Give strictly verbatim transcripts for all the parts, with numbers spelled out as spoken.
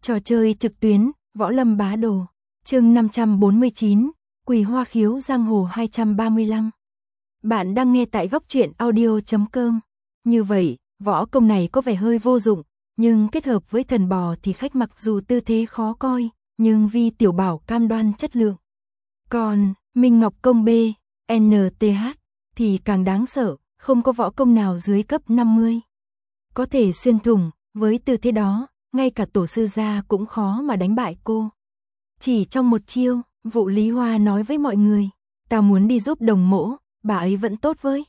Trò chơi trực tuyến, Võ Lâm Bá Đồ. Chương năm trăm bốn mươi chín, Quỳ Hoa Khiếu Giang Hồ hai trăm ba mươi lăm. Bạn đang nghe tại góc truyện audio chấm com. Như vậy, võ công này có vẻ hơi vô dụng, nhưng kết hợp với thần bò thì khách mặc dù tư thế khó coi, nhưng Vi Tiểu Bảo cam đoan chất lượng. Còn, Minh Ngọc Công B, en tê hát, thì càng đáng sợ, không có võ công nào dưới cấp năm mươi. Có thể xuyên thủng, với tư thế đó, ngay cả tổ sư gia cũng khó mà đánh bại cô. Chỉ trong một chiêu, Vụ Lý Hoa nói với mọi người, ta muốn đi giúp Đồng Mỗ, bà ấy vẫn tốt với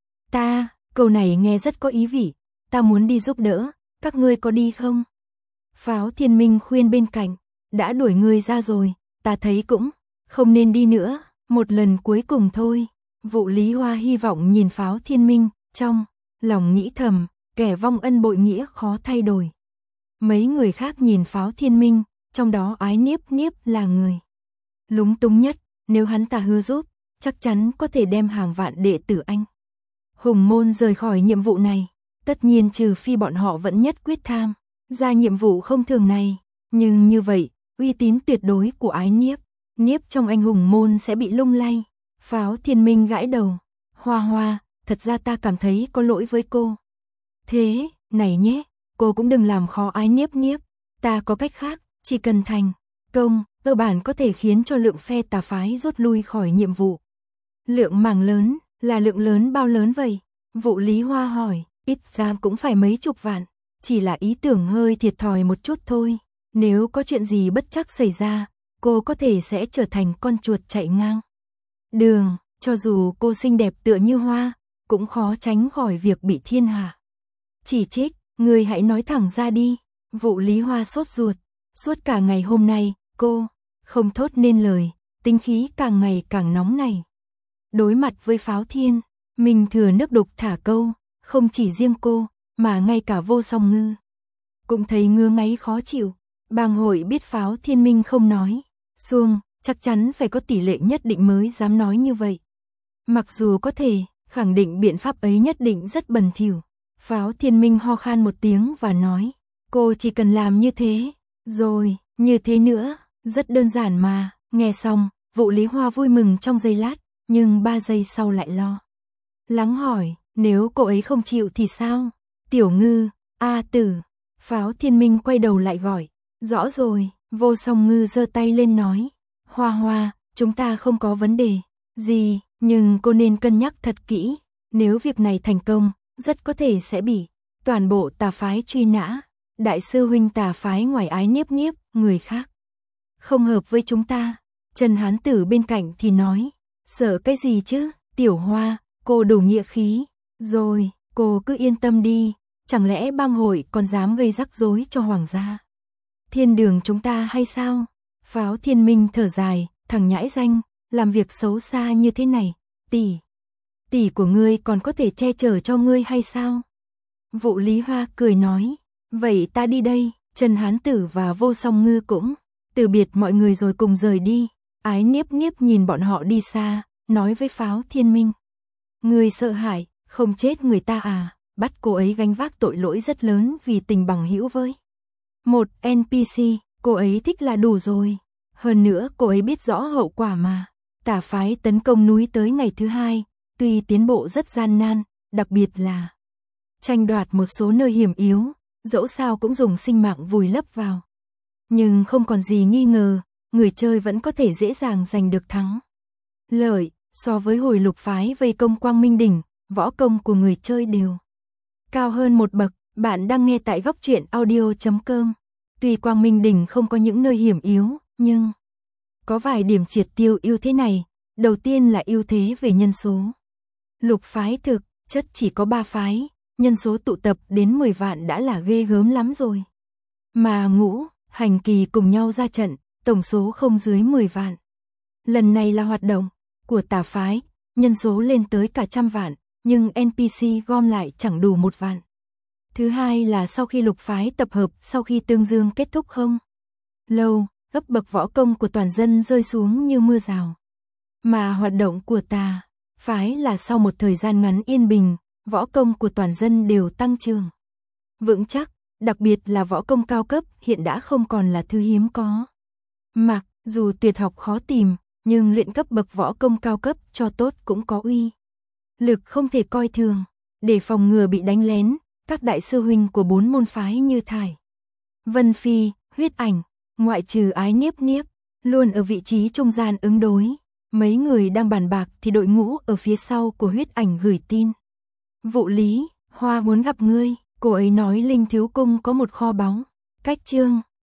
ta. Câu này nghe rất có ý vị, ta muốn đi giúp đỡ, các ngươi có đi không? Pháo Thiên Minh khuyên bên cạnh, đã đuổi ngươi ra rồi, ta thấy cũng không nên đi nữa, một lần cuối cùng thôi. Vụ Lý Hoa hy vọng nhìn Pháo Thiên Minh, trong lòng nghĩ thầm, kẻ vong ân bội nghĩa khó thay đổi. Mấy người khác nhìn Pháo Thiên Minh, trong đó Ái Niếp Niếp là người lúng túng nhất, nếu hắn ta hứa giúp, chắc chắn có thể đem hàng vạn đệ tử anh hùng môn rời khỏi nhiệm vụ này, tất nhiên trừ phi bọn họ vẫn nhất quyết tham ra nhiệm vụ không thường này, nhưng như vậy, uy tín tuyệt đối của Ái Niếp Niếp trong anh hùng môn sẽ bị lung lay. Pháo Thiên Minh gãi đầu, Hoa Hoa, thật ra ta cảm thấy có lỗi với cô. Thế, này nhé, cô cũng đừng làm khó Ái Niếp Niếp, ta có cách khác, chỉ cần thành công, cơ bản có thể khiến cho lượng phe tà phái rút lui khỏi nhiệm vụ. Lượng màng lớn, là lượng lớn bao lớn vậy? Vụ Lý Hoa hỏi, ít ra cũng phải mấy chục vạn, chỉ là ý tưởng hơi thiệt thòi một chút thôi. Nếu có chuyện gì bất trắc xảy ra, cô có thể sẽ trở thành con chuột chạy ngang đường, cho dù cô xinh đẹp tựa như hoa, cũng khó tránh khỏi việc bị thiên hạ chỉ trích. Người hãy nói thẳng ra đi. Vụ Lý Hoa sốt ruột, suốt cả ngày hôm nay, cô không thốt nên lời, tính khí càng ngày càng nóng này. Đối mặt với Pháo Thiên Minh thừa nước đục thả câu, không chỉ riêng cô, mà ngay cả Vô Song Ngư cũng thấy ngứa ngáy khó chịu. Bang hội biết Pháo Thiên Minh không nói xuông, chắc chắn phải có tỷ lệ nhất định mới dám nói như vậy. Mặc dù có thể khẳng định biện pháp ấy nhất định rất bẩn thỉu. Pháo Thiên Minh ho khan một tiếng và nói, cô chỉ cần làm như thế, rồi, như thế nữa, rất đơn giản mà. Nghe xong, Vụ Lý Hoa vui mừng trong giây lát, nhưng ba giây sau lại lo lắng hỏi, nếu cô ấy không chịu thì sao? Tiểu Ngư, A Tử. Pháo Thiên Minh quay đầu lại gọi, rõ rồi. Vô Song Ngư giơ tay lên nói, Hoa Hoa, chúng ta không có vấn đề gì, nhưng cô nên cân nhắc thật kỹ, nếu việc này thành công, rất có thể sẽ bị toàn bộ tà phái truy nã. Đại sư huynh tà phái ngoài Ái Niếp Niếp, người khác không hợp với chúng ta. Trần Hán Tử bên cạnh thì nói, sợ cái gì chứ, Tiểu Hoa, cô đủ nghĩa khí, rồi, cô cứ yên tâm đi, chẳng lẽ bang hội còn dám gây rắc rối cho hoàng gia Thiên Đường chúng ta hay sao? Pháo Thiên Minh thở dài, thằng nhãi danh, làm việc xấu xa như thế này, tỷ tỷ của ngươi còn có thể che chở cho ngươi hay sao? Vụ Lý Hoa cười nói, vậy ta đi đây. Trần Hán Tử và Vô Song Ngư cũng từ biệt mọi người rồi cùng rời đi. Ái Niếp Niếp nhìn bọn họ đi xa, nói với Pháo Thiên Minh, ngươi sợ hãi, không chết người ta à? Bắt cô ấy gánh vác tội lỗi rất lớn vì tình bằng hữu với một en pê xê, cô ấy thích là đủ rồi. Hơn nữa cô ấy biết rõ hậu quả mà. Tà phái tấn công núi tới ngày thứ hai, tuy tiến bộ rất gian nan, đặc biệt là tranh đoạt một số nơi hiểm yếu, dẫu sao cũng dùng sinh mạng vùi lấp vào. Nhưng không còn gì nghi ngờ, người chơi vẫn có thể dễ dàng giành được thắng lợi. So với hồi Lục phái vây công Quang Minh Đỉnh, võ công của người chơi đều cao hơn một bậc. Bạn đang nghe tại góc truyện audio chấm com. Tuy Quang Minh Đỉnh không có những nơi hiểm yếu, nhưng có vài điểm triệt tiêu ưu thế này. Đầu tiên là ưu thế về nhân số. Lục phái thực chất chỉ có ba phái, nhân số tụ tập đến mười vạn đã là ghê gớm lắm rồi. Mà Ngũ, Hành Kỳ cùng nhau ra trận, tổng số không dưới mười vạn. Lần này là hoạt động của tà phái, nhân số lên tới cả trăm vạn, nhưng en pê xê gom lại chẳng đủ một vạn. Thứ hai là sau khi lục phái tập hợp, sau khi tương dương kết thúc không lâu, cấp bậc võ công của toàn dân rơi xuống như mưa rào. Mà hoạt động của tà phái là sau một thời gian ngắn yên bình, võ công của toàn dân đều tăng trưởng vững chắc. đặc biệt là võ công cao cấp hiện đã không còn là thứ hiếm có. Mặc dù tuyệt học khó tìm, nhưng luyện cấp bậc võ công cao cấp cho tốt cũng có uy lực không thể coi thường. Để phòng ngừa bị đánh lén, các đại sư huynh của bốn môn phái như Thải Vân Phi, Huyết Ảnh, ngoại trừ Ái Niếp Niếp, luôn ở vị trí trung gian ứng đối. Mấy người đang bàn bạc thì đội ngũ ở phía sau của Huyết Ảnh gửi tin. Vụ Lý, Hoa muốn gặp ngươi, cô ấy nói Linh Thiếu Cung có một kho báu, cách Chương